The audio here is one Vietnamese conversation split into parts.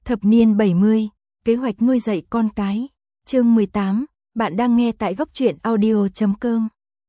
Thập niên 70, kế hoạch nuôi dạy con cái. Chương 18, bạn đang nghe tại góc truyện audio.com.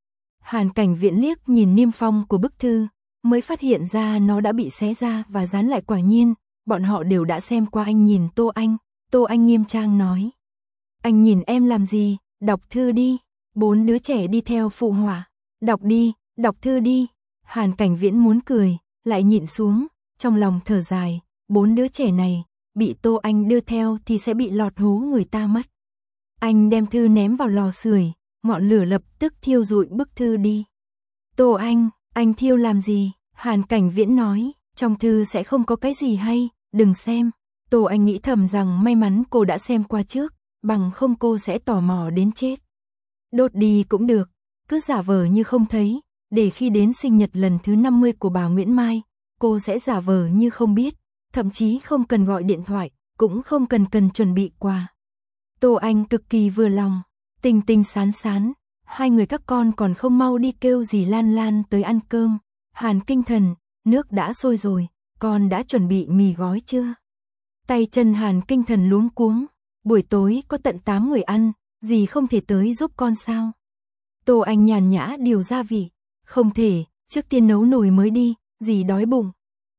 Hàn Cảnh Viễn liếc nhìn niêm phong của bức thư, mới phát hiện ra nó đã bị xé ra và dán lại. Quả nhiên, bọn họ đều đã xem qua. Anh nhìn Tô Anh nghiêm trang nói. Anh nhìn em làm gì, đọc thư đi. 4 đứa trẻ đi theo phụ họa. Đọc đi, đọc thư đi. Hàn Cảnh Viễn muốn cười, lại nhịn xuống, trong lòng thở dài. 4 đứa trẻ này, bị Tô Anh đưa theo thì sẽ bị lọt hố người ta mất. Anh đem thư ném vào lò sưởi, ngọn lửa lập tức thiêu rụi bức thư đi. Tô anh thiêu làm gì? Hàn Cảnh Viễn nói, trong thư sẽ không có cái gì hay, đừng xem. Tô Anh nghĩ thầm rằng may mắn cô đã xem qua trước, bằng không cô sẽ tò mò đến chết. Đốt đi cũng được, cứ giả vờ như không thấy, để khi đến sinh nhật lần thứ 50 của bà Nguyễn Mai, cô sẽ giả vờ như không biết, thậm chí không cần gọi điện thoại, cũng không cần chuẩn bị quà. Tô Anh cực kỳ vừa lòng, Tinh Tinh Sán Sán, hai người các con còn không mau đi kêu dì Lan Lan tới ăn cơm. Hàn Kinh Thần, nước đã sôi rồi, con đã chuẩn bị mì gói chưa? Tay chân Hàn Kinh Thần luống cuống, buổi tối có tận 8 người ăn, dì không thể tới giúp con sao? Tô Anh nhàn nhã điều gia vị, không thể, trước tiên nấu nồi mới đi, dì đói bụng.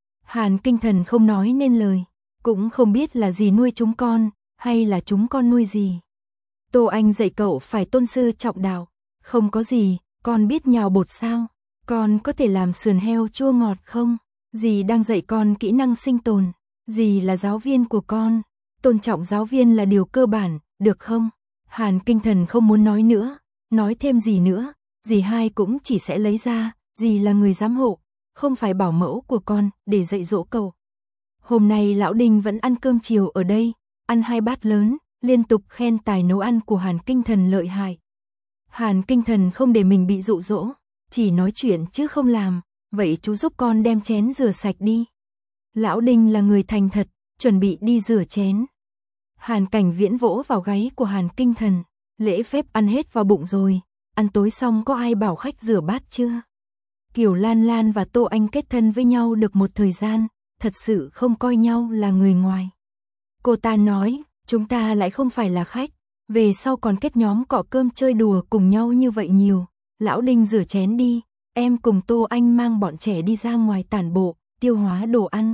Hàn Kinh Thần không nói nên lời, cũng không biết là dì nuôi chúng con, hay là chúng con nuôi dì. Tô Anh dạy cậu phải tôn sư trọng đạo, không có gì, con biết nhào bột sao? Con có thể làm sườn heo chua ngọt không? Dì đang dạy con kỹ năng sinh tồn, dì là giáo viên của con, tôn trọng giáo viên là điều cơ bản, được không? Hàn Kinh Thần không muốn nói nữa, nói thêm gì nữa, dì hai cũng chỉ sẽ lấy ra, dì là người giám hộ, không phải bảo mẫu của con, để dạy dỗ cậu. Hôm nay Lão Đinh vẫn ăn cơm chiều ở đây, ăn 2 bát lớn, liên tục khen tài nấu ăn của Hàn Kinh Thần lợi hại. Hàn Kinh Thần không để mình bị dụ dỗ, chỉ nói chuyện chứ không làm, vậy chú giúp con đem chén rửa sạch đi. Lão Đinh là người thành thật, chuẩn bị đi rửa chén. Hàn Cảnh Viễn vỗ vào gáy của Hàn Kinh Thần, lễ phép ăn hết vào bụng rồi, ăn tối xong có ai bảo khách rửa bát chưa? Kiều Lan Lan và Tô Anh kết thân với nhau được một thời gian, thật sự không coi nhau là người ngoài. Cô ta nói, chúng ta lại không phải là khách, về sau còn kết nhóm cọ cơm chơi đùa cùng nhau như vậy nhiều. Lão Đinh rửa chén đi, em cùng Tô Anh mang bọn trẻ đi ra ngoài tản bộ, tiêu hóa đồ ăn.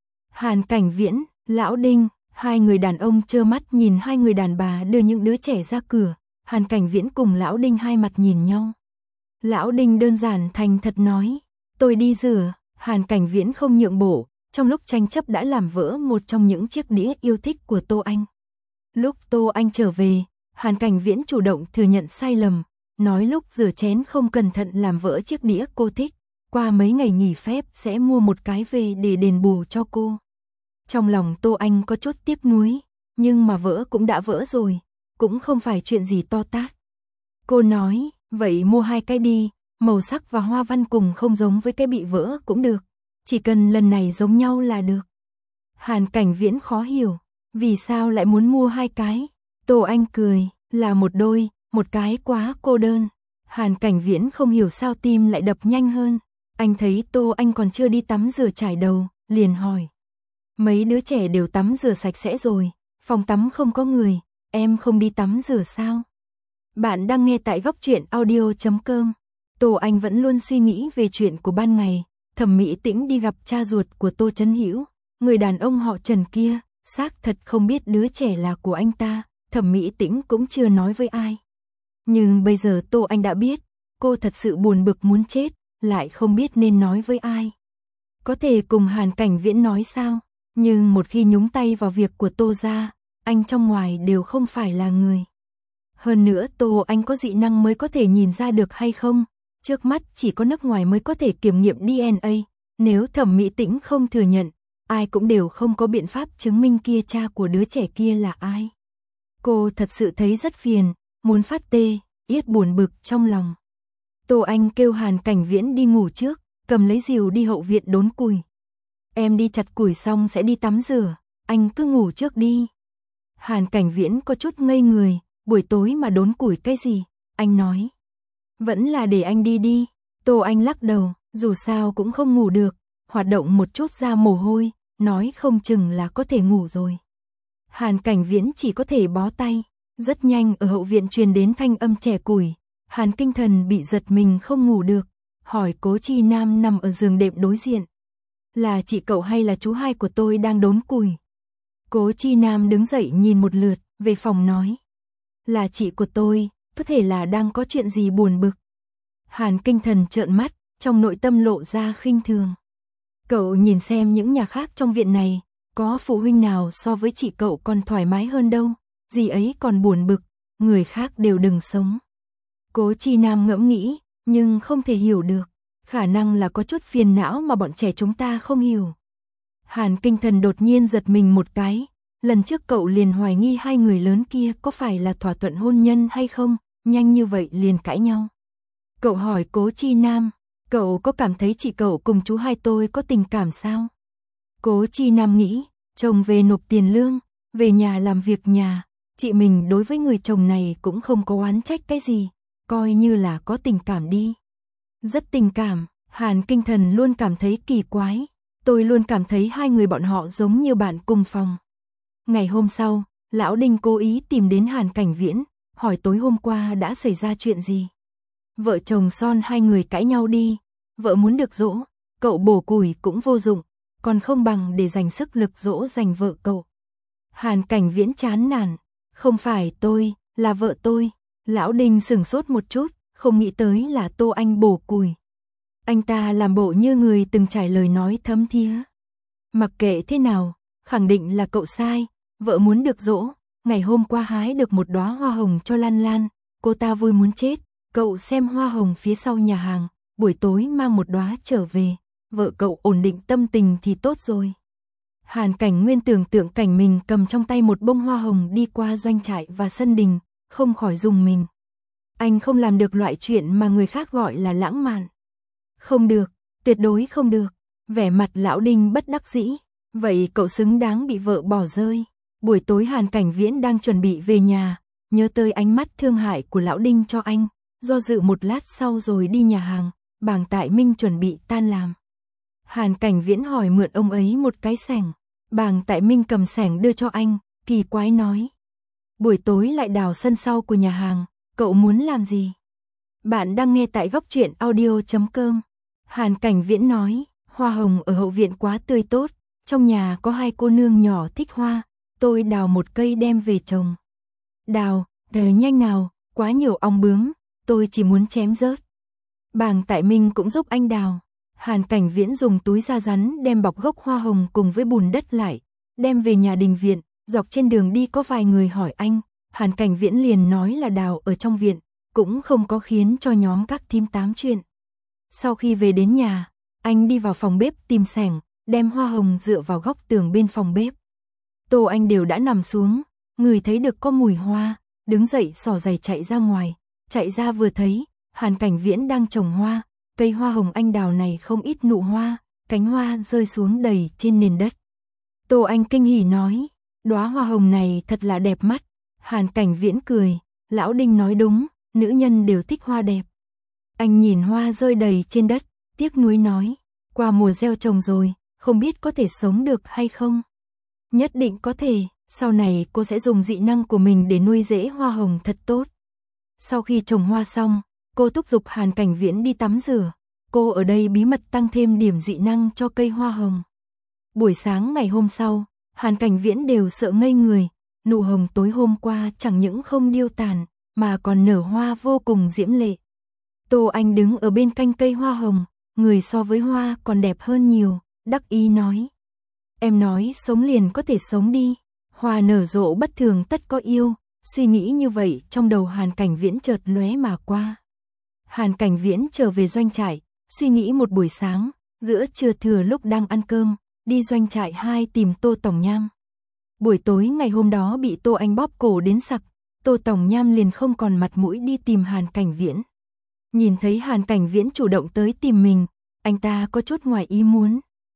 Hàn Cảnh Viễn, Lão Đinh, hai người đàn ông trơ mắt nhìn hai người đàn bà đưa những đứa trẻ ra cửa. Hàn Cảnh Viễn cùng Lão Đinh hai mặt nhìn nhau. Lão Đinh đơn giản thành thật nói, tôi đi rửa. Hàn Cảnh Viễn không nhượng bộ, trong lúc tranh chấp đã làm vỡ một trong những chiếc đĩa yêu thích của Tô Anh. Lúc Tô Anh trở về, Hàn Cảnh Viễn chủ động thừa nhận sai lầm, nói lúc rửa chén không cẩn thận làm vỡ chiếc đĩa cô thích, qua mấy ngày nghỉ phép sẽ mua một cái về để đền bù cho cô. Trong lòng Tô Anh có chút tiếc nuối, nhưng mà vỡ cũng đã vỡ rồi, cũng không phải chuyện gì to tát. Cô nói, vậy mua 2 cái đi, màu sắc và hoa văn cùng không giống với cái bị vỡ cũng được, chỉ cần lần này giống nhau là được. Hàn Cảnh Viễn khó hiểu, vì sao lại muốn mua 2 cái? Tô Anh cười, là một đôi, một cái quá cô đơn. Hàn Cảnh Viễn không hiểu sao tim lại đập nhanh hơn. Anh thấy Tô Anh còn chưa đi tắm rửa chải đầu, liền hỏi. Mấy đứa trẻ đều tắm rửa sạch sẽ rồi, phòng tắm không có người, em không đi tắm rửa sao? Bạn đang nghe tại góc truyện audio.com. Tô Anh vẫn luôn suy nghĩ về chuyện của ban ngày. Thẩm Mỹ Tĩnh đi gặp cha ruột của Tô Chấn Hữu, người đàn ông họ Trần kia, xác thật không biết đứa trẻ là của anh ta. Thẩm Mỹ Tĩnh cũng chưa nói với ai. Nhưng bây giờ Tô Anh đã biết, cô thật sự buồn bực muốn chết, lại không biết nên nói với ai. Có thể cùng Hàn Cảnh Viễn nói sao? Nhưng một khi nhúng tay vào việc của Tô gia, anh trong ngoài đều không phải là người. Hơn nữa Tô Anh có dị năng mới có thể nhìn ra được hay không? Trước mắt chỉ có nước ngoài mới có thể kiểm nghiệm DNA, nếu Thẩm Mỹ Tĩnh không thừa nhận, ai cũng đều không có biện pháp chứng minh kia cha của đứa trẻ kia là ai. Cô thật sự thấy rất phiền, muốn phát tê, yết buồn bực trong lòng. Tô Anh kêu Hàn Cảnh Viễn đi ngủ trước, cầm lấy rìu đi hậu viện đốn củi. Em đi chặt củi xong sẽ đi tắm rửa, anh cứ ngủ trước đi. Hàn Cảnh Viễn có chút ngây người, buổi tối mà đốn củi cái gì? Anh nói. Vẫn là để anh đi đi. Tô Anh lắc đầu, dù sao cũng không ngủ được, hoạt động một chút ra mồ hôi, nói không chừng là có thể ngủ rồi. Hàn Cảnh Viễn chỉ có thể bó tay. Rất nhanh ở hậu viện truyền đến thanh âm chẻ củi. Hàn Kinh Thần bị giật mình không ngủ được, hỏi Cố Chi Nam nằm ở giường đệm đối diện. Là chị cậu hay là chú hai của tôi đang đốn củi? Cố Chi Nam đứng dậy nhìn một lượt, về phòng nói. Là chị của tôi, có thể là đang có chuyện gì buồn bực. Hàn Kinh Thần trợn mắt, trong nội tâm lộ ra khinh thường. Cậu nhìn xem những nhà khác trong viện này, có phụ huynh nào so với chị cậu còn thoải mái hơn đâu, dì ấy còn buồn bực, người khác đều đừng sống. Cố Chi Nam ngẫm nghĩ, nhưng không thể hiểu được, khả năng là có chút phiền não mà bọn trẻ chúng ta không hiểu. Hàn Kinh Thần đột nhiên giật mình một cái, lần trước cậu liền hoài nghi hai người lớn kia có phải là thỏa thuận hôn nhân hay không, nhanh như vậy liền cãi nhau. Cậu hỏi Cố Chi Nam, cậu có cảm thấy chị cậu cùng chú hai tôi có tình cảm sao? Cố Chi Nam nghĩ, chồng về nộp tiền lương, về nhà làm việc nhà, chị mình đối với người chồng này cũng không có oán trách cái gì, coi như là có tình cảm đi. Rất tình cảm, Hàn Kinh Thần luôn cảm thấy kỳ quái, tôi luôn cảm thấy hai người bọn họ giống như bạn cùng phòng. Ngày hôm sau, Lão Đinh cố ý tìm đến Hàn Cảnh Viễn, hỏi tối hôm qua đã xảy ra chuyện gì. Vợ chồng son hai người cãi nhau đi, vợ muốn được dỗ, cậu bổ củi cũng vô dụng, còn không bằng để dành sức lực dỗ dành vợ cậu. Hàn Cảnh Viễn chán nản, không phải tôi, là vợ tôi. Lão Đinh sửng sốt một chút, không nghĩ tới là Tô Anh bổ củi. Anh ta làm bộ như người từng trải lời nói thấm thía. Mặc kệ thế nào, khẳng định là cậu sai, vợ muốn được dỗ, ngày hôm qua hái được một đóa hoa hồng cho Lan Lan, cô ta vui muốn chết, cậu xem hoa hồng phía sau nhà hàng, buổi tối mang một đóa trở về, vợ cậu ổn định tâm tình thì tốt rồi. Hàn Cảnh Nguyên tưởng tượng cảnh mình cầm trong tay một bông hoa hồng đi qua doanh trại và sân đình, không khỏi rùng mình. Anh không làm được loại chuyện mà người khác gọi là lãng mạn. Không được, tuyệt đối không được. Vẻ mặt Lão Đinh bất đắc dĩ. Vậy cậu xứng đáng bị vợ bỏ rơi. Buổi tối Hàn Cảnh Viễn đang chuẩn bị về nhà, nhớ tới ánh mắt thương hại của Lão Đinh cho anh, do dự một lát sau rồi đi nhà hàng, Bàng Tại Minh chuẩn bị tan làm. Hàn Cảnh Viễn hỏi mượn ông ấy một cái xẻng, Bàng Tại Minh cầm xẻng đưa cho anh, kỳ quái nói. Buổi tối lại đào sân sau của nhà hàng, cậu muốn làm gì? Bạn đang nghe tại góc truyện audio.com. Hàn Cảnh Viễn nói, hoa hồng ở hậu viện quá tươi tốt, trong nhà có hai cô nương nhỏ thích hoa, tôi đào một cây đem về trồng. Đào nhanh nào, quá nhiều ong bướm, tôi chỉ muốn chém rớt. Bàng Tại Minh cũng giúp anh đào. Hàn Cảnh Viễn dùng túi da rắn đem bọc gốc hoa hồng cùng với bùn đất lại, đem về nhà đình viện, dọc trên đường đi có vài người hỏi anh, Hàn Cảnh Viễn liền nói là đào ở trong viện, cũng không có khiến cho nhóm các thím tám chuyện. Sau khi về đến nhà, anh đi vào phòng bếp tìm xẻng, đem hoa hồng dựa vào góc tường bên phòng bếp. Tô Anh đều đã nằm xuống, người thấy được có mùi hoa, đứng dậy xỏ giày chạy ra ngoài, chạy ra vừa thấy, Hàn Cảnh Viễn đang trồng hoa, cây hoa hồng anh đào này không ít nụ hoa, cánh hoa rơi xuống đầy trên nền đất. Tô Anh kinh hỉ nói, đóa hoa hồng này thật là đẹp mắt. Hàn Cảnh Viễn cười, Lão Đinh nói đúng, nữ nhân đều thích hoa đẹp. Anh nhìn hoa rơi đầy trên đất, tiếc nuối nói, qua mùa gieo trồng rồi, không biết có thể sống được hay không. Nhất định có thể, sau này cô sẽ dùng dị năng của mình để nuôi rễ hoa hồng thật tốt. Sau khi trồng hoa xong, cô thúc giục Hàn Cảnh Viễn đi tắm rửa, cô ở đây bí mật tăng thêm điểm dị năng cho cây hoa hồng. Buổi sáng ngày hôm sau, Hàn Cảnh Viễn đều sợ ngây người, nụ hồng tối hôm qua chẳng những không điêu tàn, mà còn nở hoa vô cùng diễm lệ. Tô Anh đứng ở bên cạnh cây hoa hồng, người so với hoa còn đẹp hơn nhiều, đắc ý nói. Em nói sống liền có thể sống đi, hoa nở rộ bất thường tất có yêu, suy nghĩ như vậy trong đầu Hàn Cảnh Viễn chợt lóe mà qua. Hàn Cảnh Viễn trở về doanh trại, suy nghĩ một buổi sáng, giữa trưa thừa lúc đang ăn cơm, đi doanh trại 2 tìm Tô Tổng Nham. Buổi tối ngày hôm đó bị Tô Anh bóp cổ đến sặc, Tô Tổng Nham liền không còn mặt mũi đi tìm Hàn Cảnh Viễn. Nhìn thấy Hàn Cảnh Viễn chủ động tới tìm mình, anh ta có chút ngoài ý muốn.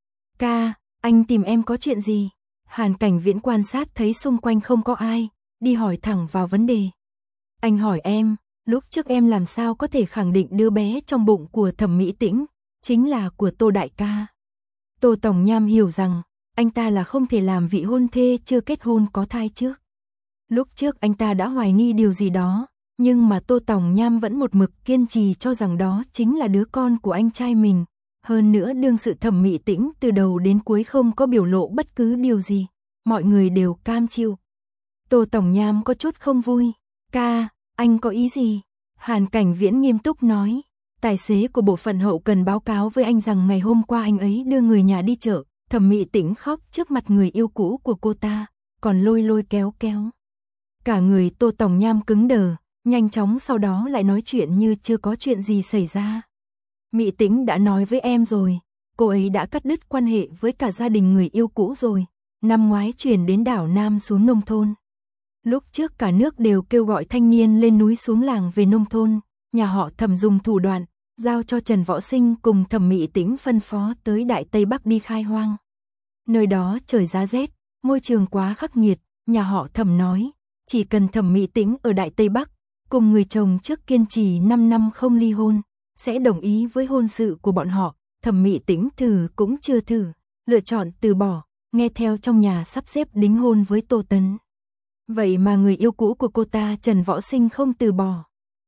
Ca, anh tìm em có chuyện gì? Hàn Cảnh Viễn quan sát thấy xung quanh không có ai, đi hỏi thẳng vào vấn đề. Anh hỏi em, lúc trước em làm sao có thể khẳng định đứa bé trong bụng của Thẩm Mỹ Tĩnh chính là của Tô đại ca? Tô Tổng Nham hiểu rằng anh ta là không thể làm vị hôn thê chưa kết hôn có thai trước. Lúc trước anh ta đã hoài nghi điều gì đó, nhưng mà Tô Tòng Nham vẫn một mực kiên trì cho rằng đó chính là đứa con của anh trai mình. Hơn nữa đương sự Thẩm Mị Tĩnh từ đầu đến cuối không có biểu lộ bất cứ điều gì, mọi người đều cam chịu. Tô Tòng Nham có chút không vui. Ca, anh có ý gì? Hàn Cảnh Viễn nghiêm túc nói. Tài xế của bộ phận hậu cần báo cáo với anh rằng ngày hôm qua anh ấy đưa người nhà đi chợ. Thẩm Mị Tĩnh khóc trước mặt người yêu cũ của cô ta, còn lôi lôi kéo kéo. Cả người Tô Tòng Nham cứng đờ, nhanh chóng sau đó lại nói chuyện như chưa có chuyện gì xảy ra. Mị Tĩnh đã nói với em rồi, cô ấy đã cắt đứt quan hệ với cả gia đình người yêu cũ rồi, năm ngoái chuyển đến đảo Nam xuống nông thôn. Lúc trước cả nước đều kêu gọi thanh niên lên núi xuống làng về nông thôn, nhà họ Thẩm dùng thủ đoạn, giao cho Trần Võ Sinh cùng Thẩm Mị Tĩnh phân phó tới Đại Tây Bắc đi khai hoang. Nơi đó trời giá rét, môi trường quá khắc nghiệt, nhà họ Thẩm nói, chỉ cần Thẩm Mị Tĩnh ở Đại Tây Bắc, cùng người chồng trước kiên trì 5 năm không ly hôn, sẽ đồng ý với hôn sự của bọn họ. Thẩm Mị Tĩnh thử cũng chưa thử, lựa chọn từ bỏ, nghe theo trong nhà sắp xếp đính hôn với Tô Tấn. Vậy mà người yêu cũ của cô ta Trần Võ Sinh không từ bỏ.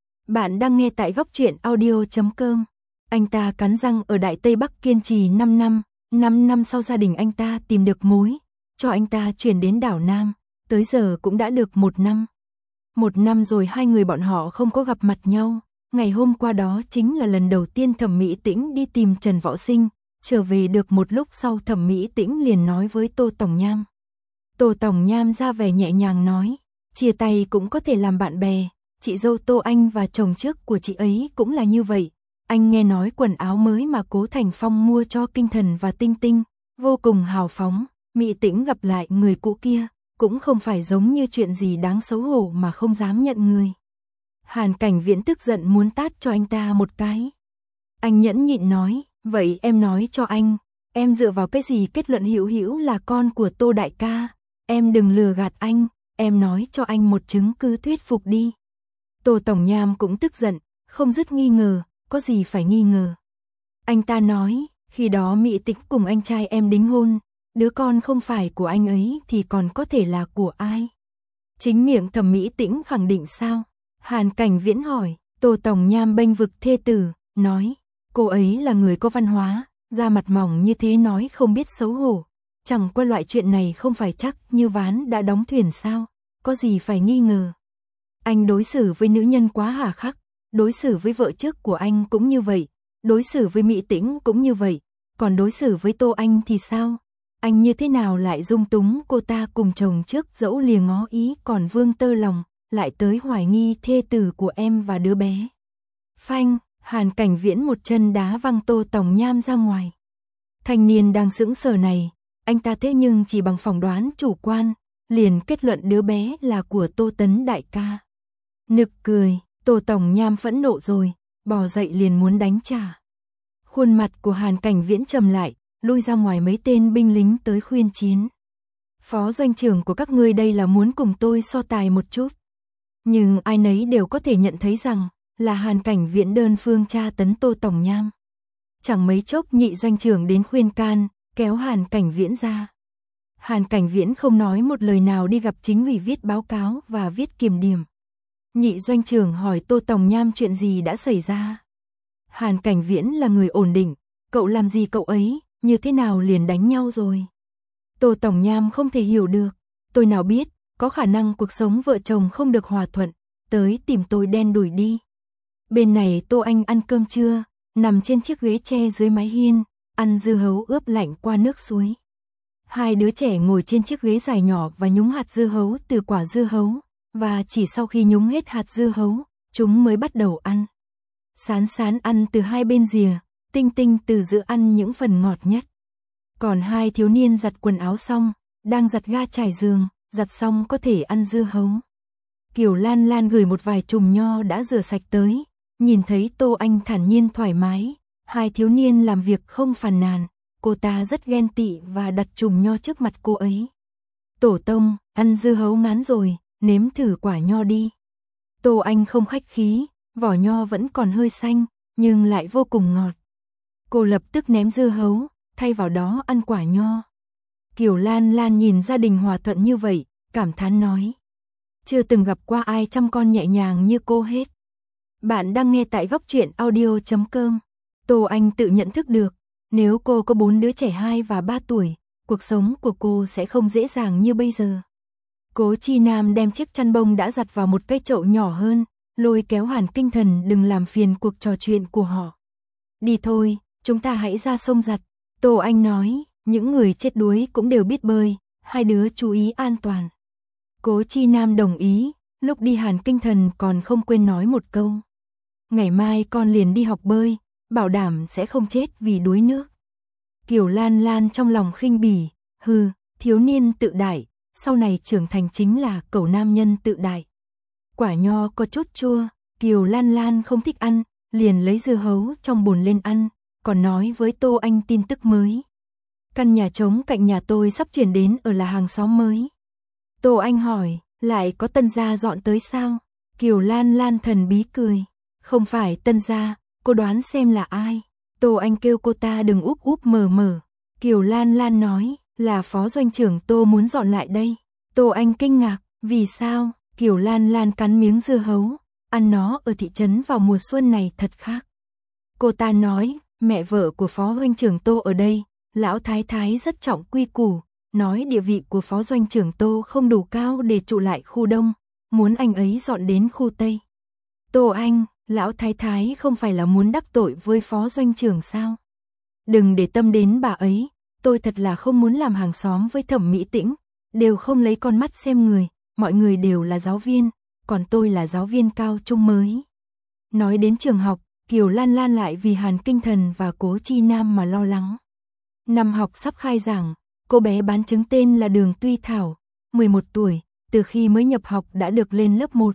Bạn đang nghe tại Góc Truyện Audio.com. Anh ta cắn răng ở Đại Tây Bắc kiên trì 5 năm, 5 năm sau gia đình anh ta tìm được mối, cho anh ta chuyển đến đảo Nam, tới giờ cũng đã được 1 năm. 1 năm rồi hai người bọn họ không có gặp mặt nhau, ngày hôm qua đó chính là lần đầu tiên Thẩm Mị Tĩnh đi tìm Trần Võ Sinh, trở về được một lúc sau Thẩm Mị Tĩnh liền nói với Tô Tòng Nham. Tô Tòng Nham ra vẻ nhẹ nhàng nói, chia tay cũng có thể làm bạn bè, chị dâu Tô Anh và chồng trước của chị ấy cũng là như vậy. Anh nghe nói quần áo mới mà Cố Thành Phong mua cho Kinh Thần và Tinh Tinh, vô cùng hào phóng, Mị Tĩnh gặp lại người cũ kia, cũng không phải giống như chuyện gì đáng xấu hổ mà không dám nhận người. Hàn Cảnh Viễn tức giận muốn tát cho anh ta một cái. Anh nhẫn nhịn nói, vậy em nói cho anh, em dựa vào cái gì kết luận Hữu Hữu là con của Tô đại ca? Em đừng lừa gạt anh, em nói cho anh một chứng cứ thuyết phục đi. Tô Tòng Nham cũng tức giận, không dứt nghi ngờ, có gì phải nghi ngờ. Anh ta nói, khi đó Mị Tĩnh cùng anh trai em đính hôn, đứa con không phải của anh ấy thì còn có thể là của ai? Chính miệng Thẩm Mị Tĩnh khẳng định sao? Hàn Cảnh Viễn hỏi. Tô Tòng Nham bênh vực thê tử, nói, cô ấy là người có văn hóa, da mặt mỏng như thế nói không biết xấu hổ. Chẳng qua loại chuyện này không phải chắc như ván đã đóng thuyền sao, có gì phải nghi ngờ. Anh đối xử với nữ nhân quá hà khắc, đối xử với vợ trước của anh cũng như vậy, đối xử với Mị Tĩnh cũng như vậy, còn đối xử với Tô Anh thì sao? Anh như thế nào lại dung túng cô ta cùng chồng trước dẫu lìa ngó ý còn vương tơ lòng, lại tới hoài nghi thê tử của em và đứa bé. Phanh, Hàn Cảnh Viễn một chân đá văng Tô Tòng Nham ra ngoài. Thanh niên đang sững sờ này, anh ta thế nhưng chỉ bằng phỏng đoán chủ quan, liền kết luận đứa bé là của Tô Tấn đại ca. Nực cười, Tô Tòng Nham phẫn nộ rồi, bò dậy liền muốn đánh trả. Khuôn mặt của Hàn Cảnh Viễn trầm lại, lui ra ngoài mấy tên binh lính tới khuyên chiến. Phó doanh trưởng của các ngươi đây là muốn cùng tôi so tài một chút. Nhưng ai nấy đều có thể nhận thấy rằng là Hàn Cảnh Viễn đơn phương tra tấn Tô Tòng Nham. Chẳng mấy chốc nhị doanh trưởng đến khuyên can, kéo Hàn Cảnh Viễn ra. Hàn Cảnh Viễn không nói một lời nào đi gặp chính ủy viết báo cáo và viết kiểm điểm. Nhị doanh trưởng hỏi Tô Tòng Nham chuyện gì đã xảy ra. Hàn Cảnh Viễn là người ổn định, cậu làm gì cậu ấy, như thế nào liền đánh nhau rồi. Tô Tòng Nham không thể hiểu được, tôi nào biết, có khả năng cuộc sống vợ chồng không được hòa thuận, tới tìm tôi đen đuổi đi. Bên này Tô Anh ăn cơm trưa, nằm trên chiếc ghế tre dưới mái hiên, ăn dưa hấu ướp lạnh qua nước suối. Hai đứa trẻ ngồi trên chiếc ghế dài nhỏ và nhúng hạt dưa hấu từ quả dưa hấu, và chỉ sau khi nhúng hết hạt dưa hấu, chúng mới bắt đầu ăn. Sán Sán ăn từ hai bên rìa, Tinh Tinh từ giữa ăn những phần ngọt nhất. Còn hai thiếu niên giặt quần áo xong, đang giặt ga trải giường, giặt xong có thể ăn dưa hấu. Kiều Lan Lan gửi một vài chùm nho đã rửa sạch tới, nhìn thấy Tô Anh thản nhiên thoải mái, hai thiếu niên làm việc không phàn nàn, cô ta rất ghen tị và đặt chùm nho trước mặt cô ấy. Tổ tông, ăn dưa hấu ngán rồi, nếm thử quả nho đi. Tô Anh không khách khí, vỏ nho vẫn còn hơi xanh, nhưng lại vô cùng ngọt. Cô lập tức ném dưa hấu, thay vào đó ăn quả nho. Kiều Lan Lan nhìn gia đình hòa thuận như vậy, cảm thán nói. Chưa từng gặp qua ai chăm con nhẹ nhàng như cô hết. Bạn đang nghe tại góc truyện audio.com. Tô Anh tự nhận thức được, nếu cô có 4 đứa trẻ 2 và 3 tuổi, cuộc sống của cô sẽ không dễ dàng như bây giờ. Cố Chi Nam đem chiếc chăn bông đã giặt vào một cái chậu nhỏ hơn, lôi kéo Hàn Kinh Thần đừng làm phiền cuộc trò chuyện của họ. Đi thôi, chúng ta hãy ra sông giặt. Tô Anh nói, những người chết đuối cũng đều biết bơi, hai đứa chú ý an toàn. Cố Chi Nam đồng ý, lúc đi Hàn Kinh Thần còn không quên nói một câu. Ngày mai con liền đi học bơi, bảo đảm sẽ không chết vì đuối nước. Kiều Lan Lan trong lòng khinh bỉ, hừ, thiếu niên tự đại, sau này trưởng thành chính là cẩu nam nhân tự đại. Quả nho có chút chua, Kiều Lan Lan không thích ăn, liền lấy dưa hấu trong bồn lên ăn, còn nói với Tô Anh tin tức mới. Căn nhà trống cạnh nhà tôi sắp chuyển đến ở là hàng xóm mới. Tô Anh hỏi, lại có tân gia dọn tới sao? Kiều Lan Lan thần bí cười. Không phải tân gia, cô đoán xem là ai? Tô Anh kêu cô ta đừng úp úp mở mở. Kiều Lan Lan nói, là phó doanh trưởng Tô muốn dọn lại đây. Tô Anh kinh ngạc, vì sao? Kiều Lan Lan cắn miếng dưa hấu, ăn nó ở thị trấn vào mùa xuân này thật khác. Cô ta nói, mẹ vợ của phó doanh trưởng Tô ở đây, lão thái thái rất trọng quy củ, nói địa vị của phó doanh trưởng Tô không đủ cao để trụ lại khu Đông, muốn anh ấy dọn đến khu Tây. Tô Anh, lão thái thái không phải là muốn đắc tội với phó doanh trưởng sao? Đừng để tâm đến bà ấy, tôi thật là không muốn làm hàng xóm với Thẩm Mỹ Tĩnh, đều không lấy con mắt xem người, mọi người đều là giáo viên, còn tôi là giáo viên cao trung mới. Nói đến trường học, Kiều Lan Lan lại vì Hàn Kinh Thần và Cố Chi Nam mà lo lắng. Năm học sắp khai giảng, cô bé bán trứng tên là Đường Tuy Thảo, 11 tuổi, từ khi mới nhập học đã được lên lớp 1.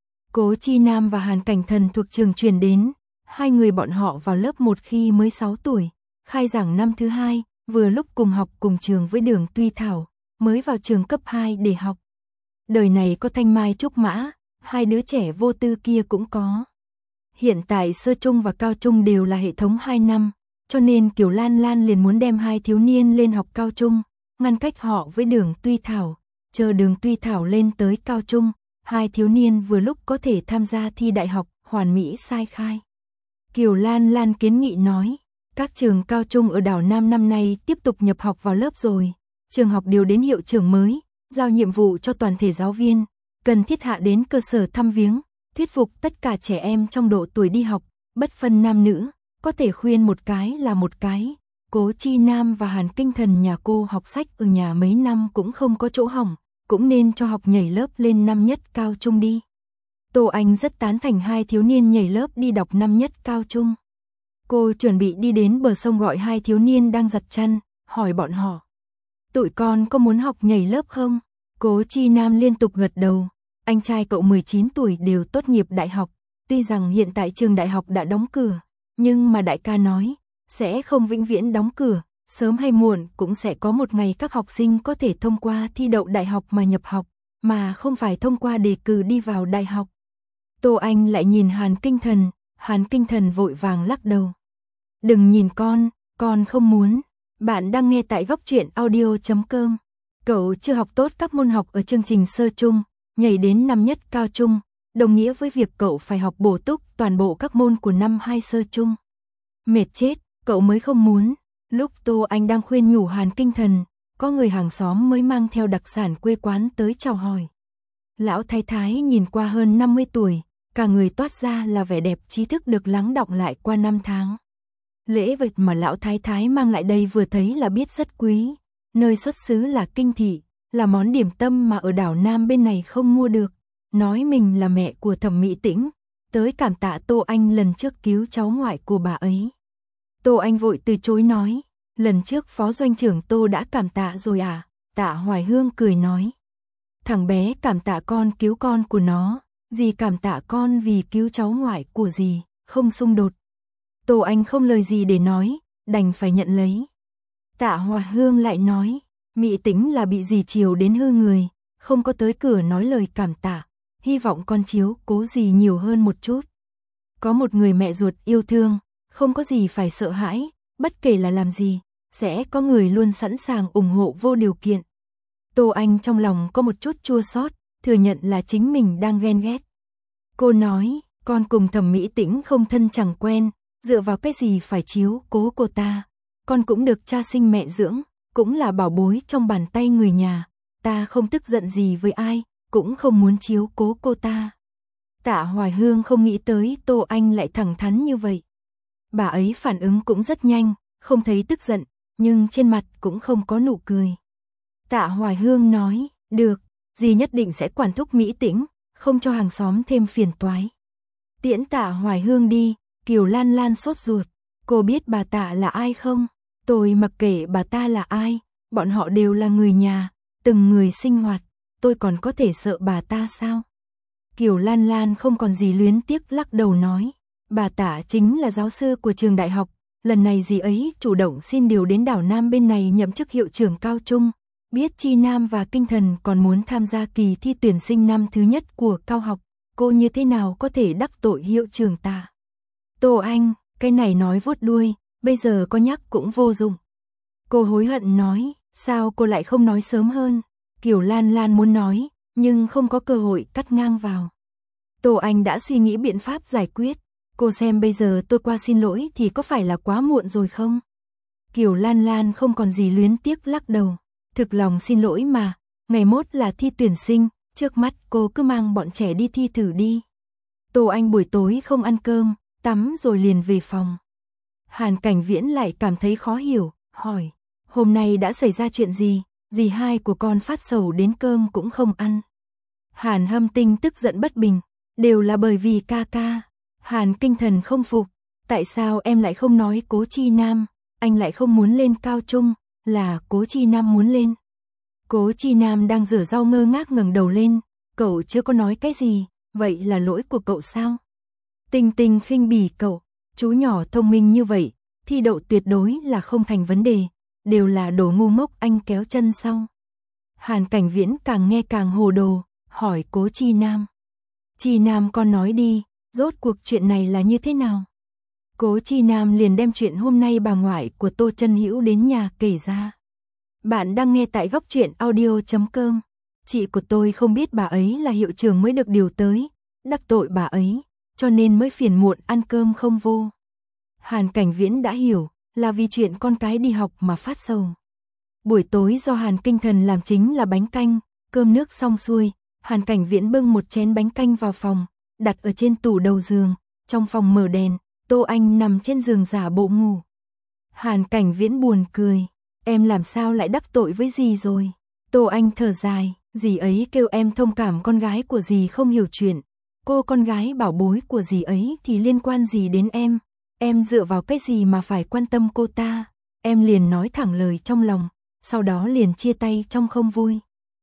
Cố Chi Nam và Hàn Cảnh Thần thuộc trường chuyển đến, hai người bọn họ vào lớp 1 khi mới 6 tuổi, khai giảng năm thứ 2, vừa lúc cùng học cùng trường với Đường Tuy Thảo, mới vào trường cấp 2 để học. Đời này có thanh mai trúc mã, hai đứa trẻ vô tư kia cũng có. Hiện tại sơ trung và cao trung đều là hệ thống 2 năm, cho nên Kiều Lan Lan liền muốn đem hai thiếu niên lên học cao trung, ngăn cách họ với Đường Tuy Thảo, chờ Đường Tuy Thảo lên tới cao trung, hai thiếu niên vừa lúc có thể tham gia thi đại học, hoàn mỹ sai khai. Kiều Lan Lan kiến nghị nói, các trường cao trung ở đảo Nam năm nay tiếp tục nhập học vào lớp rồi, trường học điều đến hiệu trưởng mới, giao nhiệm vụ cho toàn thể giáo viên, cần thiết hạ đến cơ sở thăm viếng, thuyết phục tất cả trẻ em trong độ tuổi đi học, bất phân nam nữ, có thể khuyên một cái là một cái. Cố Chi Nam và Hàn Kinh Thần nhà cô học sách ở nhà mấy năm cũng không có chỗ hỏng, cũng nên cho học nhảy lớp lên năm nhất cao trung đi. Tô Anh rất tán thành hai thiếu niên nhảy lớp đi đọc năm nhất cao trung. Cô chuẩn bị đi đến bờ sông gọi hai thiếu niên đang giặt chăn, hỏi bọn họ. Tụi con có muốn học nhảy lớp không? Cố Chi Nam liên tục gật đầu. Anh trai cậu 19 tuổi đều tốt nghiệp đại học. Tuy rằng hiện tại trường đại học đã đóng cửa, nhưng mà đại ca nói, sẽ không vĩnh viễn đóng cửa. Sớm hay muộn cũng sẽ có một ngày các học sinh có thể thông qua thi đậu đại học mà nhập học, mà không phải thông qua đề cử đi vào đại học. Tô Anh lại nhìn Hàn Kinh Thần vội vàng lắc đầu. Đừng nhìn con không muốn. Bạn đang nghe tại góc truyện audio.com. Cậu chưa học tốt các môn học ở chương trình sơ trung, nhảy đến năm nhất cao trung, đồng nghĩa với việc cậu phải học bổ túc toàn bộ các môn của năm 2 sơ trung. Mệt chết, cậu mới không muốn. Lúc Tô Anh đang khuyên nhủ Hàn Kinh Thần, có người hàng xóm mới mang theo đặc sản quê quán tới chào hỏi. Lão thái thái nhìn qua hơn 50 tuổi, cả người toát ra là vẻ đẹp trí thức được lắng đọng lại qua năm tháng. Lễ vật mà lão thái thái mang lại đây vừa thấy là biết rất quý, nơi xuất xứ là Kinh Thị, là món điểm tâm mà ở đảo Nam bên này không mua được. Nói mình là mẹ của Thẩm Mỹ Tĩnh, tới cảm tạ Tô Anh lần trước cứu cháu ngoại của bà ấy. Tô Anh vội từ chối nói, lần trước phó doanh trưởng Tô đã cảm tạ rồi à? Tạ Hoài Hương cười nói, thằng bé cảm tạ con cứu con của nó, dì cảm tạ con vì cứu cháu ngoại của dì, không xung đột. Tô Anh không lời gì để nói, đành phải nhận lấy. Tạ Hoài Hương lại nói, Mỹ Tĩnh là bị dì chiều đến hư người, không có tới cửa nói lời cảm tạ, hy vọng con chiếu cố dì nhiều hơn một chút. Có một người mẹ ruột yêu thương, không có gì phải sợ hãi, bất kể là làm gì, sẽ có người luôn sẵn sàng ủng hộ vô điều kiện. Tô Anh trong lòng có một chút chua xót, thừa nhận là chính mình đang ghen ghét. Cô nói, con cùng Thẩm Mỹ Tĩnh không thân chẳng quen, dựa vào cái gì phải chiếu cố cô ta. Con cũng được cha sinh mẹ dưỡng, cũng là bảo bối trong bàn tay người nhà. Ta không tức giận gì với ai, cũng không muốn chiếu cố cô ta. Tạ Hoài Hương không nghĩ tới Tô Anh lại thẳng thắn như vậy. Bà ấy phản ứng cũng rất nhanh, không thấy tức giận, nhưng trên mặt cũng không có nụ cười. Tạ Hoài Hương nói, được, dì nhất định sẽ quản thúc Mỹ Tĩnh, không cho hàng xóm thêm phiền toái. Tiễn Tạ Hoài Hương đi, Kiều Lan Lan sốt ruột. Cô biết bà Tạ là ai không? Tôi mặc kệ bà ta là ai, bọn họ đều là người nhà, từng người sinh hoạt, tôi còn có thể sợ bà ta sao? Kiều Lan Lan không còn gì luyến tiếc lắc đầu nói, bà Tạ chính là giáo sư của trường đại học, lần này dì ấy chủ động xin điều đến đảo Nam bên này nhậm chức hiệu trưởng cao trung, biết Chi Nam và Kinh Thần còn muốn tham gia kỳ thi tuyển sinh năm thứ nhất của cao học, cô như thế nào có thể đắc tội hiệu trưởng Tạ? Tô Anh, cái này nói vuốt đuôi, bây giờ có nhắc cũng vô dụng. Cô hối hận nói, sao cô lại không nói sớm hơn? Kiều Lan Lan muốn nói, nhưng không có cơ hội cắt ngang vào. Tô Anh đã suy nghĩ biện pháp giải quyết, cô xem bây giờ tôi qua xin lỗi thì có phải là quá muộn rồi không? Kiều Lan Lan không còn gì luyến tiếc lắc đầu, thực lòng xin lỗi mà, ngày mốt là thi tuyển sinh, trước mắt cô cứ mang bọn trẻ đi thi thử đi. Tô Anh buổi tối không ăn cơm, tắm rồi liền về phòng. Hàn Cảnh Viễn lại cảm thấy khó hiểu, hỏi, hôm nay đã xảy ra chuyện gì, dì hai của con phát sầu đến cơm cũng không ăn. Hàn Hâm Tinh tức giận bất bình, đều là bởi vì ca ca. Hàn Kinh Thần không phục, tại sao em lại không nói Cố Chi Nam, anh lại không muốn lên cao trung, là Cố Chi Nam muốn lên. Cố Chi Nam đang rửa rau ngơ ngác ngẩng đầu lên, cậu chưa có nói cái gì, vậy là lỗi của cậu sao? Tinh Tinh khinh bỉ cậu, chú nhỏ thông minh như vậy, thi đậu tuyệt đối là không thành vấn đề, đều là đồ ngu ngốc anh kéo chân sau. Hàn Cảnh Viễn càng nghe càng hồ đồ, hỏi Cố Chi Nam. Chi Nam con nói đi, rốt cuộc chuyện này là như thế nào? Cố Chi Nam liền đem chuyện hôm nay bà ngoại của Tô Chân Hữu đến nhà kể ra. Bạn đang nghe tại góc truyện audio.com. Chị của tôi không biết bà ấy là hiệu trưởng mới được điều tới, đắc tội bà ấy, cho nên mới phiền muộn ăn cơm không vô. Hàn Cảnh Viễn đã hiểu, là vì chuyện con cái đi học mà phát sầu. Buổi tối do Hàn Kinh Thần làm chính là bánh canh, cơm nước xong xuôi, Hàn Cảnh Viễn bưng một chén bánh canh vào phòng, đặt ở trên tủ đầu giường, trong phòng mở đèn, Tô Anh nằm trên giường giả bộ ngủ. Hàn Cảnh Viễn buồn cười, em làm sao lại đắc tội với dì rồi? Tô Anh thở dài, dì ấy kêu em thông cảm con gái của dì không hiểu chuyện, cô con gái bảo bối của dì ấy thì liên quan gì đến em dựa vào cái gì mà phải quan tâm cô ta? Em liền nói thẳng lời trong lòng, sau đó liền chia tay trong không vui.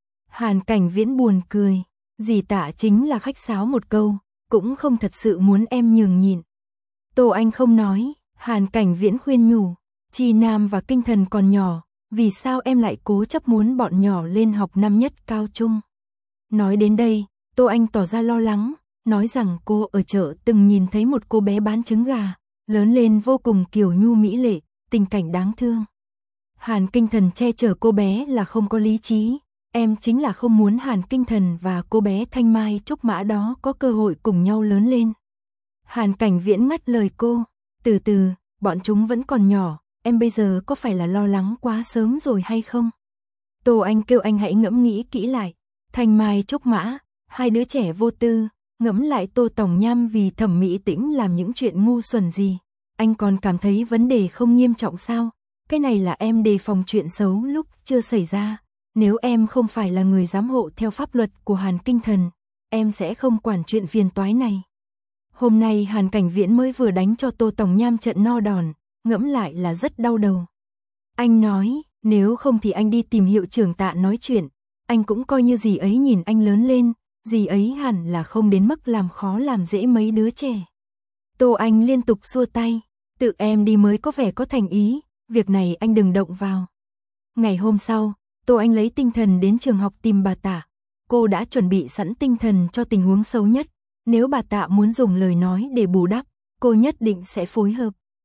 Hàn Cảnh Viễn buồn cười, dì Tạ chính là khách sáo một câu, cũng không thật sự muốn em nhường nhịn. Tô Anh không nói, Hàn Cảnh Viễn khuyên nhủ, Chi Nam và Kinh Thần còn nhỏ, vì sao em lại cố chấp muốn bọn nhỏ lên học năm nhất cao trung? Nói đến đây, Tô Anh tỏ ra lo lắng, nói rằng cô ở chợ từng nhìn thấy một cô bé bán trứng gà, lớn lên vô cùng kiều nhu mỹ lệ, tình cảnh đáng thương. Hàn Kinh Thần che chở cô bé là không có lý trí, em chính là không muốn Hàn Kinh Thần và cô bé Thanh Mai Trúc Mã đó có cơ hội cùng nhau lớn lên. Hàn Cảnh Viễn ngắt lời cô, từ từ, bọn chúng vẫn còn nhỏ, em bây giờ có phải là lo lắng quá sớm rồi hay không? Tô Anh kêu anh hãy ngẫm nghĩ kỹ lại, Thanh Mai Trúc Mã, hai đứa trẻ vô tư, ngẫm lại Tô Tổng Nham vì Thẩm Mỹ Tĩnh làm những chuyện ngu xuẩn gì, anh còn cảm thấy vấn đề không nghiêm trọng sao? Cái này là em đề phòng chuyện xấu lúc chưa xảy ra, nếu em không phải là người giám hộ theo pháp luật của Hàn Kinh Thần, em sẽ không quản chuyện phiền toái này. Hôm nay Hàn Cảnh Viễn mới vừa đánh cho Tô Tổng Nham trận no đòn, ngẫm lại là rất đau đầu. Anh nói, nếu không thì anh đi tìm hiệu trưởng Tạ nói chuyện, anh cũng coi như dì ấy nhìn anh lớn lên, dì ấy hẳn là không đến mức làm khó làm dễ mấy đứa trẻ. Tô Anh liên tục xua tay, tự em đi mới có vẻ có thành ý, việc này anh đừng động vào. Ngày hôm sau, Tô Anh lấy tinh thần đến trường học tìm bà Tạ. Cô đã chuẩn bị sẵn tinh thần cho tình huống xấu nhất, nếu bà Tạ muốn dùng lời nói để bù đắp, cô nhất định sẽ phối hợp.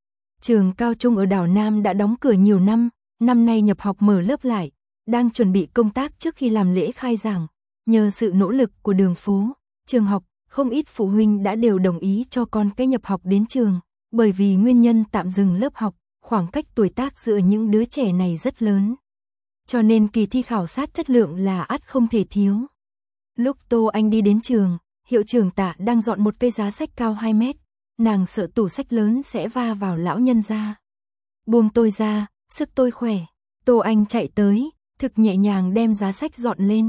Trường cao trung ở đảo Nam đã đóng cửa nhiều năm, năm nay nhập học mở lớp lại, đang chuẩn bị công tác trước khi làm lễ khai giảng. Nhờ sự nỗ lực của đường phố, trường học, không ít phụ huynh đã đều đồng ý cho con cái nhập học đến trường, bởi vì nguyên nhân tạm dừng lớp học, khoảng cách tuổi tác giữa những đứa trẻ này rất lớn. Cho nên kỳ thi khảo sát chất lượng là ắt không thể thiếu. Lúc Tô Anh đi đến trường, hiệu trưởng Tạ đang dọn một cây giá sách cao 2 mét, nàng sợ tủ sách lớn sẽ va vào lão nhân gia. Buông tôi ra, sức tôi khỏe. Tô Anh chạy tới, thực nhẹ nhàng đem giá sách dọn lên.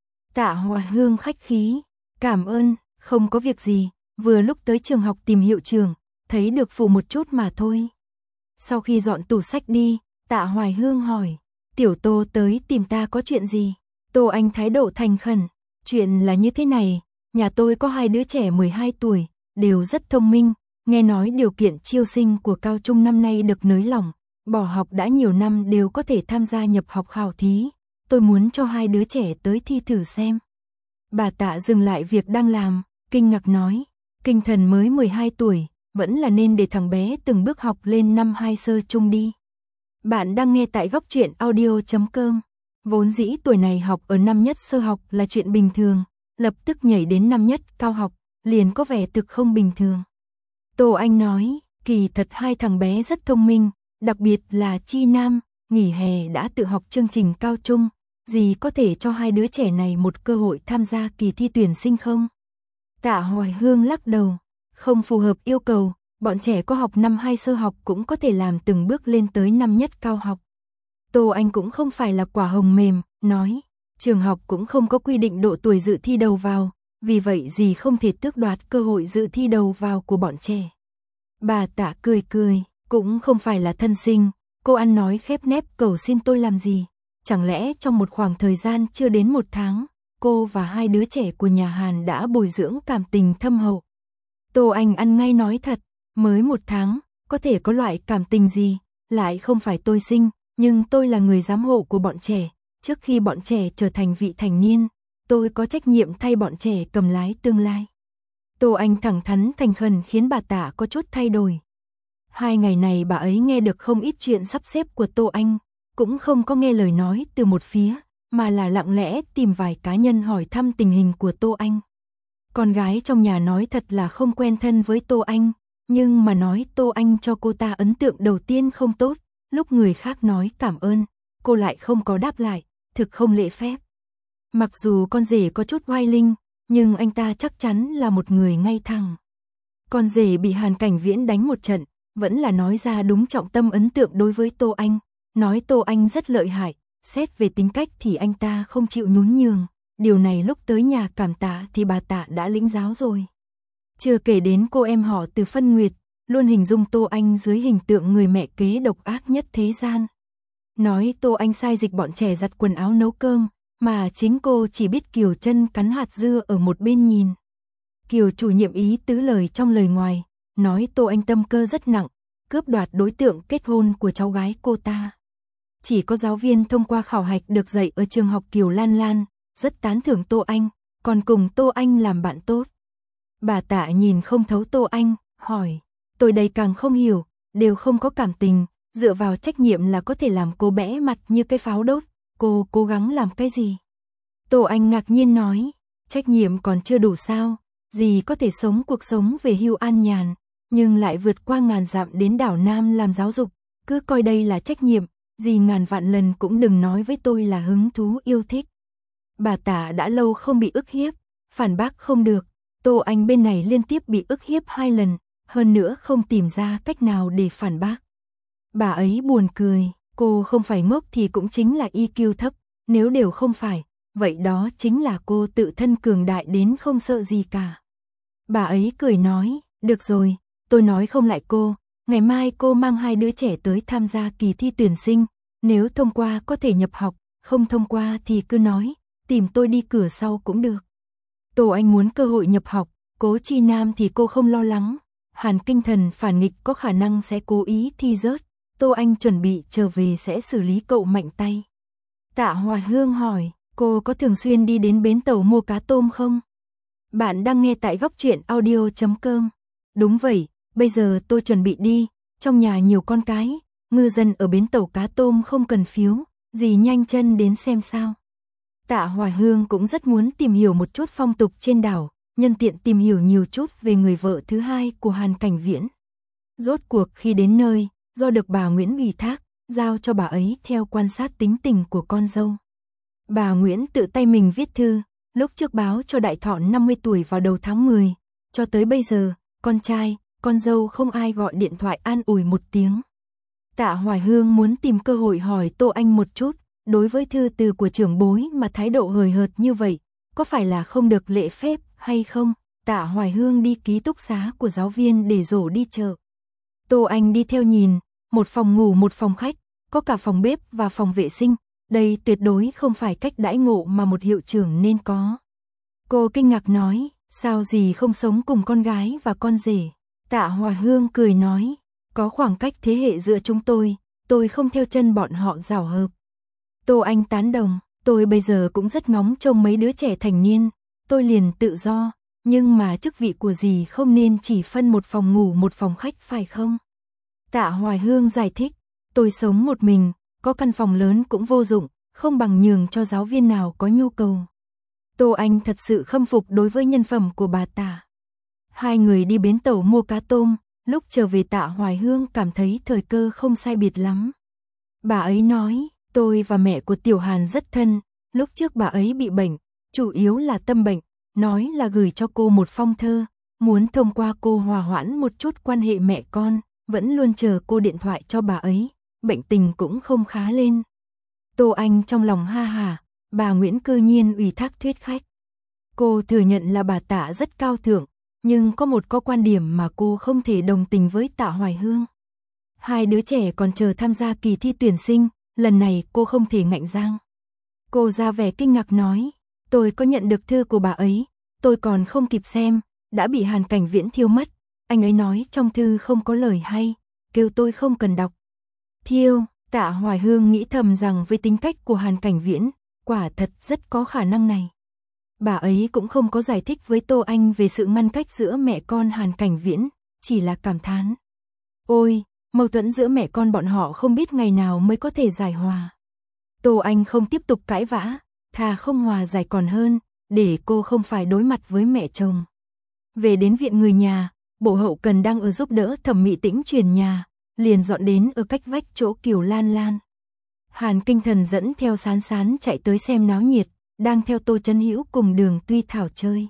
Tạ Hoài Hương khách khí, cảm ơn, không có việc gì, vừa lúc tới trường học tìm hiệu trưởng, thấy được phụ một chút mà thôi. Sau khi dọn tủ sách đi, Tạ Hoài Hương hỏi, tiểu Tô tới tìm ta có chuyện gì? Tô Anh thái độ thành khẩn, chuyện là như thế này, nhà tôi có 2 đứa trẻ 12 tuổi, đều rất thông minh, nghe nói điều kiện chiêu sinh của cao trung năm nay được nới lỏng, bỏ học đã nhiều năm đều có thể tham gia nhập học khảo thí, tôi muốn cho 2 đứa trẻ tới thi thử xem. Bà Tạ dừng lại việc đang làm, kinh ngạc nói, Kinh Thần mới 12 tuổi, vẫn là nên để thằng bé từng bước học lên năm 2 sơ trung đi. Bạn đang nghe tại góc truyện audio.com. Vốn dĩ tuổi này học ở năm nhất sơ học là chuyện bình thường, lập tức nhảy đến năm nhất cao học, liền có vẻ thực không bình thường. Tô Anh nói, kỳ thật 2 thằng bé rất thông minh, đặc biệt là Chi Nam, nghỉ hè đã tự học chương trình cao trung, dì có thể cho 2 đứa trẻ này một cơ hội tham gia kỳ thi tuyển sinh không? Tạ Hoài Hương lắc đầu, không phù hợp yêu cầu, bọn trẻ có học năm 2 sơ học cũng có thể làm từng bước lên tới năm nhất cao học. Tô Anh cũng không phải là quả hồng mềm, nói, trường học cũng không có quy định độ tuổi dự thi đầu vào, vì vậy dì không thể tước đoạt cơ hội dự thi đầu vào của bọn trẻ. Bà Tạ cười cười, cũng không phải là thân sinh, cô ăn nói khép nép cầu xin tôi làm gì, chẳng lẽ trong một khoảng thời gian chưa đến 1 tháng, cô và 2 đứa trẻ của nhà Hàn đã bồi dưỡng cảm tình thâm hậu. Tô Anh ăn ngay nói thật, mới 1 tháng, có thể có loại cảm tình gì, lại không phải tôi sinh, nhưng tôi là người giám hộ của bọn trẻ, trước khi bọn trẻ trở thành vị thành niên, tôi có trách nhiệm thay bọn trẻ cầm lái tương lai. Tô Anh thẳng thắn thành khẩn khiến bà Tạ có chút thay đổi. 2 ngày này bà ấy nghe được không ít chuyện sắp xếp của Tô Anh, cũng không có nghe lời nói từ một phía, mà là lặng lẽ tìm vài cá nhân hỏi thăm tình hình của Tô Anh. Con gái trong nhà nói thật là không quen thân với Tô Anh, nhưng mà nói Tô Anh cho cô ta ấn tượng đầu tiên không tốt, lúc người khác nói cảm ơn, cô lại không có đáp lại, thực không lễ phép. Mặc dù con rể có chút oai linh, nhưng anh ta chắc chắn là một người ngay thẳng. Con rể bị Hàn Cảnh Viễn đánh một trận, vẫn là nói ra đúng trọng tâm ấn tượng đối với Tô Anh, nói Tô Anh rất lợi hại, xét về tính cách thì anh ta không chịu nhún nhường, điều này lúc tới nhà cảm tạ thì bà Tạ đã lĩnh giáo rồi. Chưa kể đến cô em họ Từ Phân Nguyệt, luôn hình dung Tô Anh dưới hình tượng người mẹ kế độc ác nhất thế gian. Nói Tô Anh sai dịch bọn trẻ giặt quần áo nấu cơm, mà chính cô chỉ biết Kiều Chân cắn hạt dưa ở một bên nhìn. Kiều chủ nhiệm ý tứ lời trong lời ngoài, nói Tô Anh tâm cơ rất nặng, cướp đoạt đối tượng kết hôn của cháu gái cô ta. Chỉ có giáo viên thông qua khảo hạch được dạy ở trường học Kiều Lan Lan, rất tán thưởng Tô Anh, còn cùng Tô Anh làm bạn tốt. Bà Tạ nhìn không thấu Tô Anh, hỏi, tôi đây càng không hiểu, đều không có cảm tình, dựa vào trách nhiệm là có thể làm cô bẽ mặt như cái pháo đốt, cô cố gắng làm cái gì? Tô Anh ngạc nhiên nói, trách nhiệm còn chưa đủ sao, dì có thể sống cuộc sống về hưu an nhàn, nhưng lại vượt qua ngàn dặm đến đảo Nam làm giáo dục, cứ coi đây là trách nhiệm, dì ngàn vạn lần cũng đừng nói với tôi là hứng thú yêu thích. Bà Tạ đã lâu không bị ức hiếp, phản bác không được, Tô Anh bên này liên tiếp bị ức hiếp 2 lần, hơn nữa không tìm ra cách nào để phản bác. Bà ấy buồn cười, cô không phải ngốc thì cũng chính là EQ thấp, nếu đều không phải, vậy đó chính là cô tự thân cường đại đến không sợ gì cả. Bà ấy cười nói, được rồi, tôi nói không lại cô, ngày mai cô mang 2 đứa trẻ tới tham gia kỳ thi tuyển sinh, nếu thông qua có thể nhập học, không thông qua thì cứ nói, tìm tôi đi cửa sau cũng được. Tô Anh muốn cơ hội nhập học, Cố Chi Nam thì cô không lo lắng, Hàn Kinh Thần phản nghịch có khả năng sẽ cố ý thi rớt, Tô Anh chuẩn bị trở về sẽ xử lý cậu mạnh tay. Tạ Hoài Hương hỏi, cô có thường xuyên đi đến bến tàu mua cá tôm không? Bạn đang nghe tại góc truyện audio.com. Đúng vậy, bây giờ tôi chuẩn bị đi, trong nhà nhiều con cái, ngư dân ở bến tàu cá tôm không cần phiếu, dì nhanh chân đến xem sao. Tạ Hoài Hương cũng rất muốn tìm hiểu một chút phong tục trên đảo, nhân tiện tìm hiểu nhiều chút về người vợ thứ hai của Hàn Cảnh Viễn. Rốt cuộc khi đến nơi, do được bà Nguyễn ủy thác, giao cho bà ấy theo quan sát tính tình của con dâu. Bà Nguyễn tự tay mình viết thư, lúc trước báo cho Đại Thọ 50 tuổi vào đầu tháng 10, cho tới bây giờ, con trai, con dâu không ai gọi điện thoại an ủi một tiếng. Tạ Hoài Hương muốn tìm cơ hội hỏi Tô Anh một chút, đối với thư từ của trưởng bối mà thái độ hời hợt như vậy, có phải là không được lễ phép hay không? Tạ Hoài Hương đi ký túc xá của giáo viên để rổ đi chợ. Tô Anh đi theo nhìn, một phòng ngủ một phòng khách, có cả phòng bếp và phòng vệ sinh, đây tuyệt đối không phải cách đãi ngộ mà một hiệu trưởng nên có. Cô kinh ngạc nói, sao dì không sống cùng con gái và con rể? Tạ Hoài Hương cười nói, có khoảng cách thế hệ giữa chúng tôi không theo chân bọn họ rào hợp. Tô Anh tán đồng, tôi bây giờ cũng rất ngóng trông mấy đứa trẻ thành niên, tôi liền tự do, nhưng mà chức vị của dì không nên chỉ phân một phòng ngủ một phòng khách phải không? Tạ Hoài Hương giải thích, tôi sống một mình, có căn phòng lớn cũng vô dụng, không bằng nhường cho giáo viên nào có nhu cầu. Tô Anh thật sự khâm phục đối với nhân phẩm của bà Tạ. Hai người đi bến tàu mua cá tôm, lúc trở về Tạ Hoài Hương cảm thấy thời cơ không sai biệt lắm. Bà ấy nói, tôi và mẹ của Tiểu Hàn rất thân, lúc trước bà ấy bị bệnh, chủ yếu là tâm bệnh, nói là gửi cho cô một phong thơ, muốn thông qua cô hòa hoãn một chút quan hệ mẹ con, vẫn luôn chờ cô điện thoại cho bà ấy, bệnh tình cũng không khá lên. Tô Anh trong lòng ha hả, bà Nguyễn cư nhiên ủy thác thuyết khách. Cô thừa nhận là bà Tạ rất cao thượng, nhưng có quan điểm mà cô không thể đồng tình với Tạ Hoài Hương. Hai đứa trẻ còn chờ tham gia kỳ thi tuyển sinh, lần này cô không thể ngạnh giang. Cô ra vẻ kinh ngạc nói, tôi có nhận được thư của bà ấy, tôi còn không kịp xem, đã bị Hàn Cảnh Viễn thiêu mất. Anh ấy nói trong thư không có lời hay, kêu tôi không cần đọc. Thiêu, Tạ Hoài Hương nghĩ thầm rằng với tính cách của Hàn Cảnh Viễn, quả thật rất có khả năng này. Bà ấy cũng không có giải thích với Tô Anh về sự ngăn cách giữa mẹ con Hàn Cảnh Viễn, chỉ là cảm thán. Ôi, mâu thuẫn giữa mẹ con bọn họ không biết ngày nào mới có thể giải hòa. Tô Anh không tiếp tục cãi vã, thà không hòa giải còn hơn, để cô không phải đối mặt với mẹ chồng. Về đến viện người nhà, bộ hậu cần đang ở giúp đỡ Thẩm Mị Tĩnh chuyển nhà, liền dọn đến ở cách vách chỗ Kiều Lan Lan. Hàn Kinh Thần dẫn theo Sán Sán chạy tới xem náo nhiệt, đang theo Tô Chấn Hữu cùng Đường Tuy Thảo chơi.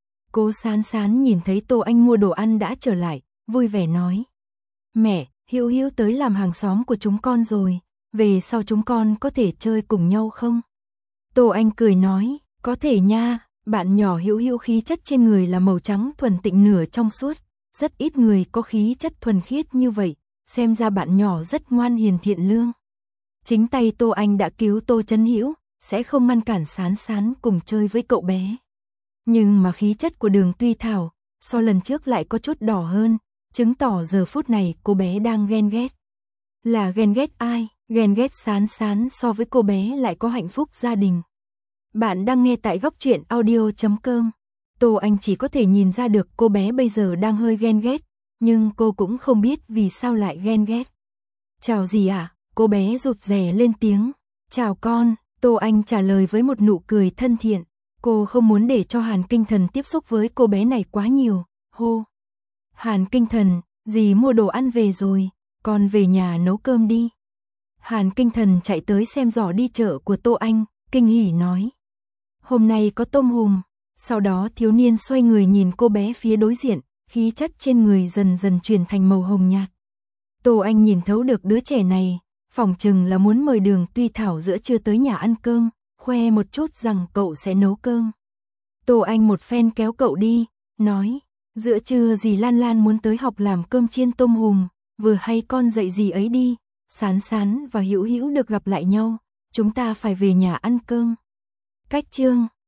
Cô Sán Sán nhìn thấy Tô Anh mua đồ ăn đã trở lại, vui vẻ nói. Mẹ, Hữu Hữu tới làm hàng xóm của chúng con rồi, về sau chúng con có thể chơi cùng nhau không? Tô Anh cười nói, có thể nha, bạn nhỏ Hữu Hữu khí chất trên người là màu trắng thuần tịnh nửa trong suốt, rất ít người có khí chất thuần khiết như vậy, xem ra bạn nhỏ rất ngoan hiền thiện lương. Chính tay Tô Anh đã cứu Tô Chấn Hữu, sẽ không ngăn cản Sán Sán cùng chơi với cậu bé. Nhưng mà khí chất của Đường Tuy Thảo, so lần trước lại có chút đỏ hơn, chứng tỏ giờ phút này cô bé đang ghen ghét. Là ghen ghét ai? Ghen ghét Sán Sán so với cô bé lại có hạnh phúc gia đình. Bạn đang nghe tại góc truyện audio.com. Tô Anh chỉ có thể nhìn ra được cô bé bây giờ đang hơi ghen ghét, nhưng cô cũng không biết vì sao lại ghen ghét. Chào dì ạ, cô bé rụt rè lên tiếng. Chào con, Tô Anh trả lời với một nụ cười thân thiện. Cô không muốn để cho Hàn Kinh Thần tiếp xúc với cô bé này quá nhiều. Hô! Hàn Kinh Thần, dì mua đồ ăn về rồi, con về nhà nấu cơm đi. Hàn Kinh Thần chạy tới xem giỏ đi chợ của Tô Anh, kinh hỉ nói. Hôm nay có tôm hùm. Sau đó thiếu niên xoay người nhìn cô bé phía đối diện, khí chất trên người dần dần chuyển thành màu hồng nhạt. Tô Anh nhìn thấu được đứa trẻ này, phỏng chừng là muốn mời Đường Tuy Thảo giữa trưa tới nhà ăn cơm, khoe một chút rằng cậu sẽ nấu cơm. Tô Anh một phen kéo cậu đi, nói, giữa trưa dì Lan Lan muốn tới học làm cơm chiên tôm hùm, vừa hay con dạy dì ấy đi, Sán Sán và Hữu Hữu được gặp lại nhau, chúng ta phải về nhà ăn cơm. Cách chương